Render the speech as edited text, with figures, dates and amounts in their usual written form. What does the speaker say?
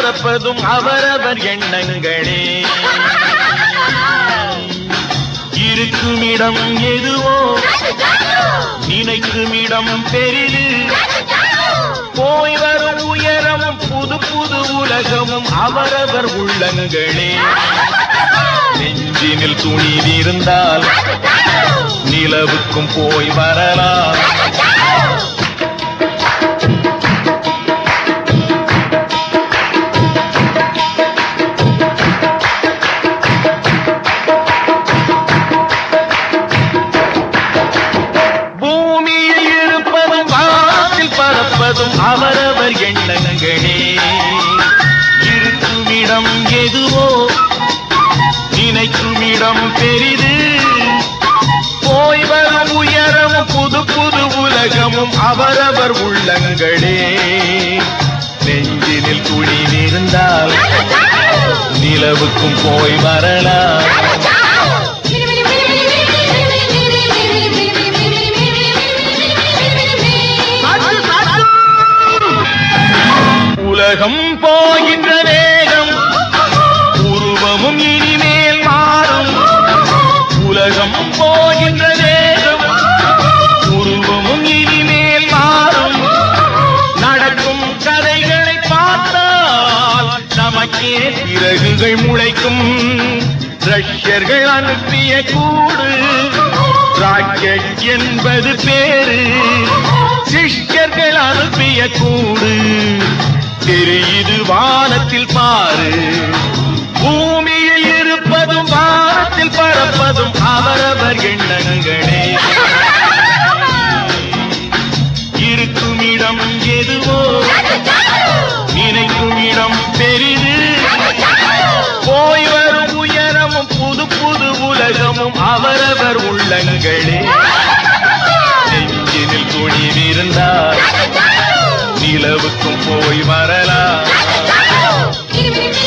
பரப்பதும் அவரவர் எண்ணங்களே. இருக்கும் இடம் எதுவோ நினைக்கும் இடம் பெரிது. போய் வரும் உயரமும் புது புது உலகமும் அவரவர் உள்ளங்களே. நெஞ்சினில் துணிவிருந்தால் நிலவுக்கும் போய் வரலாம். பூமியில் இருப்பதும் வானத்தில் பறப்பதும் அவரவர் எண்ணங்களே. இருக்கும் இடம் எதுவோ நினைக்கும் இடம் பெரிது. போய் வரும் உயரமும் புது புது உலகமும் அவரவர் உள்ளங்களே. நெஞ்சினில் துணிவிருந்தால் நிலவுக்கும் போய் வரலாம். உலகம் போகின்ற வேகம் உருவமும் இனிமேல் மாறும். உலகம் போகின்ற வேகம் உருவமும் இனிமேல் மாறும். நடக்கும் கதைகளை பார்த்தால் நமக்கே சிறகுகள் முளைக்கும். ரஷ்யர்கள் அனுப்பிய கூடு ராக்கெட் என்பது பேரு. சிஷ்யர்கள் அனுப்பிய கூடு தெரியுது வானத்தில் பாரு. பூமியில் இருப்பதும் வானத்தில் பறப்பதும் அவரவர் எண்ணங்களே. இருக்கும் இடம் எதுவோ நினைக்கும் இடம் பெரிது. போய் வரும் உயரமும் புது புது உலகமும் அவரவர் உள்ளங்களே. நெஞ்சினில் துணிவிருந்தால் நிலவுக்கும் போய் வரலாம்.